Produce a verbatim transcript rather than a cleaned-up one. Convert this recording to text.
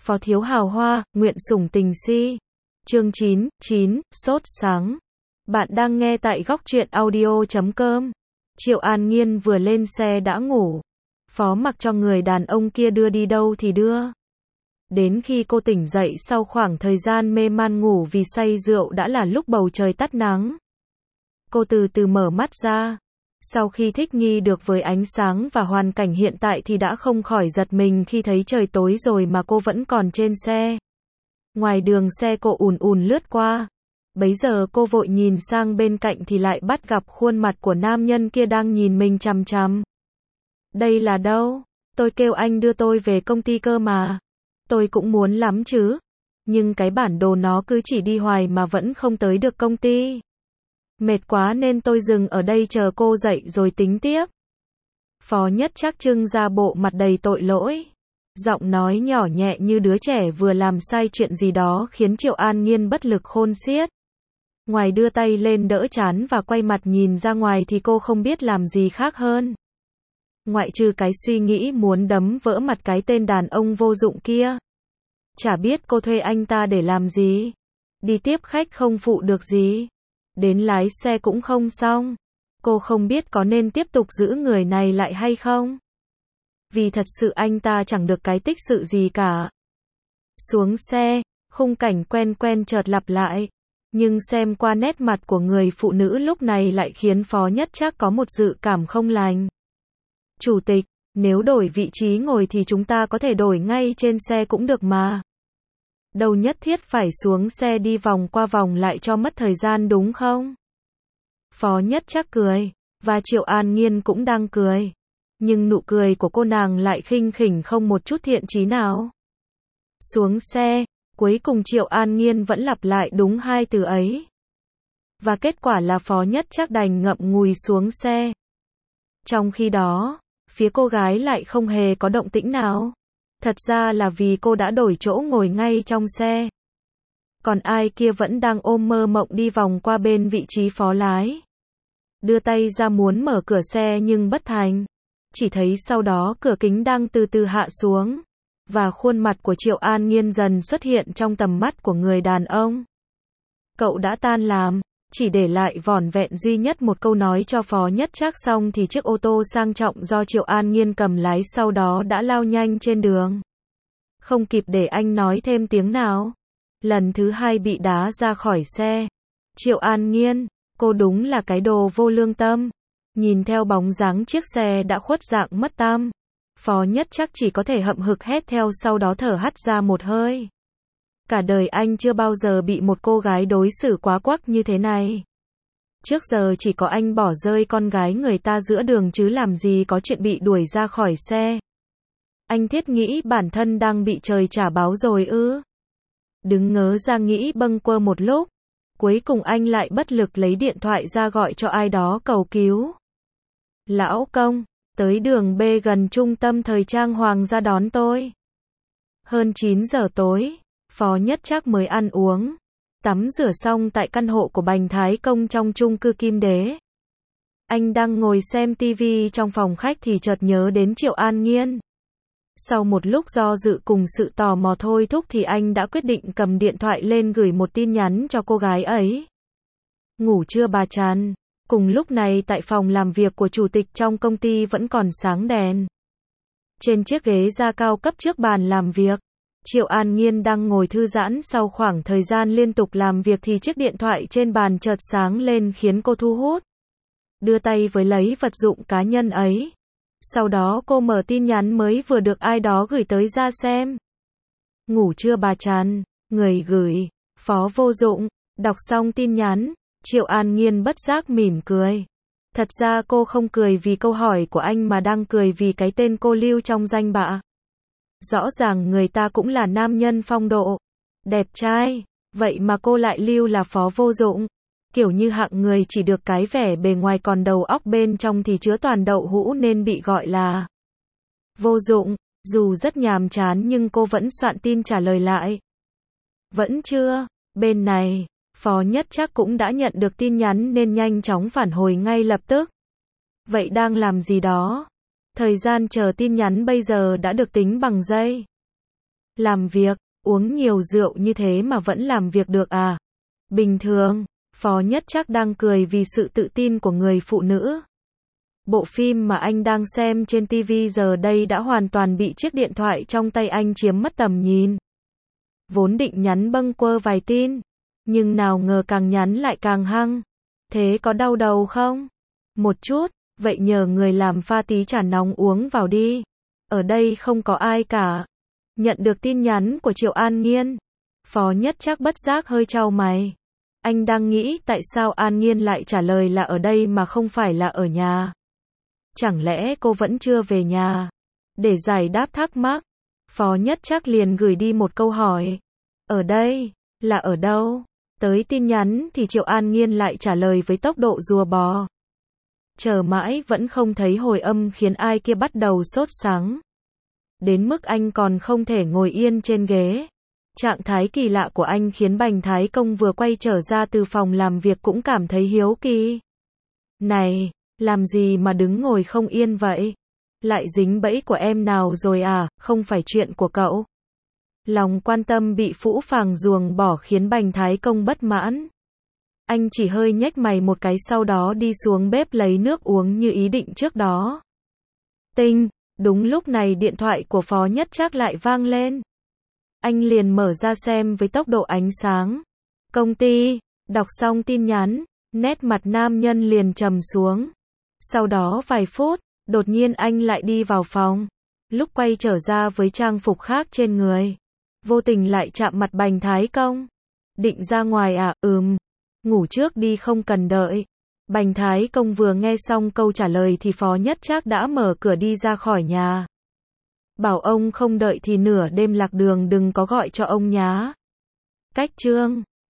Phó thiếu hào hoa, nguyện sủng tình si. Chương chín, chín, sốt sáng. Bạn đang nghe tại góc truyện audio chấm com. Triệu An Nhiên vừa lên xe đã ngủ. Phó mặc cho người đàn ông kia đưa đi đâu thì đưa. Đến khi cô tỉnh dậy sau khoảng thời gian mê man ngủ vì say rượu đã là lúc bầu trời tắt nắng. Cô từ từ mở mắt ra. Sau khi thích nghi được với ánh sáng và hoàn cảnh hiện tại thì đã không khỏi giật mình khi thấy trời tối rồi mà cô vẫn còn trên xe. Ngoài đường xe cộ ùn ùn lướt qua. Bấy giờ cô vội nhìn sang bên cạnh thì lại bắt gặp khuôn mặt của nam nhân kia đang nhìn mình chằm chằm. Đây là đâu? Tôi kêu anh đưa tôi về công ty cơ mà. Tôi cũng muốn lắm chứ. Nhưng cái bản đồ nó cứ chỉ đi hoài mà vẫn không tới được công ty. Mệt quá nên tôi dừng ở đây chờ cô dậy rồi tính tiếp. Phó Nhất Trác trưng ra bộ mặt đầy tội lỗi. Giọng nói nhỏ nhẹ như đứa trẻ vừa làm sai chuyện gì đó khiến Triệu An Nhiên bất lực khôn xiết. Ngoài đưa tay lên đỡ trán và quay mặt nhìn ra ngoài thì cô không biết làm gì khác hơn. Ngoại trừ cái suy nghĩ muốn đấm vỡ mặt cái tên đàn ông vô dụng kia. Chả biết cô thuê anh ta để làm gì. Đi tiếp khách không phụ được gì. Đến lái xe cũng không xong. Cô không biết có nên tiếp tục giữ người này lại hay không. Vì thật sự anh ta chẳng được cái tích sự gì cả. Xuống xe, khung cảnh quen quen chợt lặp lại. Nhưng xem qua nét mặt của người phụ nữ lúc này lại khiến Phó Nhất Trác có một dự cảm không lành. Chủ tịch, nếu đổi vị trí ngồi thì chúng ta có thể đổi ngay trên xe cũng được mà. Đâu nhất thiết phải xuống xe đi vòng qua vòng lại cho mất thời gian đúng không? Phó Nhất Trác cười, và Triệu An Nhiên cũng đang cười. Nhưng nụ cười của cô nàng lại khinh khỉnh không một chút thiện chí nào. Xuống xe, cuối cùng Triệu An Nhiên vẫn lặp lại đúng hai từ ấy. Và kết quả là Phó Nhất Trác đành ngậm ngùi xuống xe. Trong khi đó, phía cô gái lại không hề có động tĩnh nào. Thật ra là vì cô đã đổi chỗ ngồi ngay trong xe. Còn ai kia vẫn đang ôm mơ mộng đi vòng qua bên vị trí phó lái. Đưa tay ra muốn mở cửa xe nhưng bất thành. Chỉ thấy sau đó cửa kính đang từ từ hạ xuống. Và khuôn mặt của Triệu An Nhiên dần xuất hiện trong tầm mắt của người đàn ông. Cậu đã tan làm, chỉ để lại vỏn vẹn duy nhất một câu nói cho Phó Nhất Trác xong thì chiếc ô tô sang trọng do Triệu An Nhiên cầm lái sau đó đã lao nhanh trên đường. Không kịp để anh nói thêm tiếng nào. Lần thứ hai bị đá ra khỏi xe. Triệu An Nhiên, cô đúng là cái đồ vô lương tâm. Nhìn theo bóng dáng chiếc xe đã khuất dạng mất tăm. Phó Nhất Trác chỉ có thể hậm hực hét theo sau đó thở hắt ra một hơi. Cả đời anh chưa bao giờ bị một cô gái đối xử quá quắc như thế này. Trước giờ chỉ có anh bỏ rơi con gái người ta giữa đường chứ làm gì có chuyện bị đuổi ra khỏi xe. Anh thiết nghĩ bản thân đang bị trời trả báo rồi ư. Đứng ngớ ra nghĩ bâng quơ một lúc. Cuối cùng anh lại bất lực lấy điện thoại ra gọi cho ai đó cầu cứu. Lão công, tới đường B gần trung tâm thời trang Hoàng gia đón tôi. Hơn chín giờ tối. Phó Nhất Trác mới ăn uống, tắm rửa xong tại căn hộ của Bành Thái Công trong chung cư Kim Đế. Anh đang ngồi xem tivi trong phòng khách thì chợt nhớ đến Triệu An Nhiên. Sau một lúc do dự cùng sự tò mò thôi thúc thì anh đã quyết định cầm điện thoại lên gửi một tin nhắn cho cô gái ấy. Ngủ chưa bà Trần? Cùng lúc này tại phòng làm việc của chủ tịch trong công ty vẫn còn sáng đèn. Trên chiếc ghế da cao cấp trước bàn làm việc. Triệu An Nhiên đang ngồi thư giãn sau khoảng thời gian liên tục làm việc thì chiếc điện thoại trên bàn chợt sáng lên khiến cô thu hút. Đưa tay với lấy vật dụng cá nhân ấy. Sau đó cô mở tin nhắn mới vừa được ai đó gửi tới ra xem. Ngủ chưa bà Trần? Người gửi, Phó Vô Dụng. Đọc xong tin nhắn, Triệu An Nhiên bất giác mỉm cười. Thật ra cô không cười vì câu hỏi của anh mà đang cười vì cái tên cô lưu trong danh bạ. Rõ ràng người ta cũng là nam nhân phong độ, đẹp trai, vậy mà cô lại lưu là Phó Vô Dụng. Kiểu như hạng người chỉ được cái vẻ bề ngoài còn đầu óc bên trong thì chứa toàn đậu hũ nên bị gọi là vô dụng. Dù rất nhàm chán nhưng cô vẫn soạn tin trả lời lại. Vẫn chưa, bên này, Phó Nhất Trác cũng đã nhận được tin nhắn nên nhanh chóng phản hồi ngay lập tức. Vậy đang làm gì đó? Thời gian chờ tin nhắn bây giờ đã được tính bằng giây. Làm việc, uống nhiều rượu như thế mà vẫn làm việc được à? Bình thường, Phó Nhất Trác đang cười vì sự tự tin của người phụ nữ. Bộ phim mà anh đang xem trên ti vi giờ đây đã hoàn toàn bị chiếc điện thoại trong tay anh chiếm mất tầm nhìn. Vốn định nhắn bâng quơ vài tin, nhưng nào ngờ càng nhắn lại càng hăng. Thế có đau đầu không? Một chút, vậy nhờ người làm pha tí trà nóng uống vào đi. Ở đây không có ai cả. Nhận được tin nhắn của Triệu An Nhiên, Phó Nhất Trác bất giác hơi chau mày. Anh đang nghĩ tại sao An Nhiên lại trả lời là ở đây mà không phải là ở nhà. Chẳng lẽ cô vẫn chưa về nhà? Để giải đáp thắc mắc, Phó Nhất Trác liền gửi đi một câu hỏi. Ở đây, là ở đâu? Tới tin nhắn thì Triệu An Nhiên lại trả lời với tốc độ rùa bò. Chờ mãi vẫn không thấy hồi âm khiến ai kia bắt đầu sốt sắng. Đến mức anh còn không thể ngồi yên trên ghế. Trạng thái kỳ lạ của anh khiến Bành Thái Công vừa quay trở ra từ phòng làm việc cũng cảm thấy hiếu kỳ. Này, làm gì mà đứng ngồi không yên vậy? Lại dính bẫy của em nào rồi à, không phải chuyện của cậu. Lòng quan tâm bị phũ phàng ruồng bỏ khiến Bành Thái Công bất mãn. Anh chỉ hơi nhếch mày một cái sau đó đi xuống bếp lấy nước uống như ý định trước đó. Tinh, đúng lúc này điện thoại của Phó Nhất Trác lại vang lên. Anh liền mở ra xem với tốc độ ánh sáng. Công ty, đọc xong tin nhắn, nét mặt nam nhân liền trầm xuống. Sau đó vài phút, đột nhiên anh lại đi vào phòng. Lúc quay trở ra với trang phục khác trên người, vô tình lại chạm mặt Bành Thái Công. Định ra ngoài à? Ừm. Ngủ trước đi không cần đợi. Bành Thái Công vừa nghe xong câu trả lời thì Phó Nhất Trác đã mở cửa đi ra khỏi nhà. Bảo ông không đợi thì nửa đêm lạc đường đừng có gọi cho ông nhá. Cách chương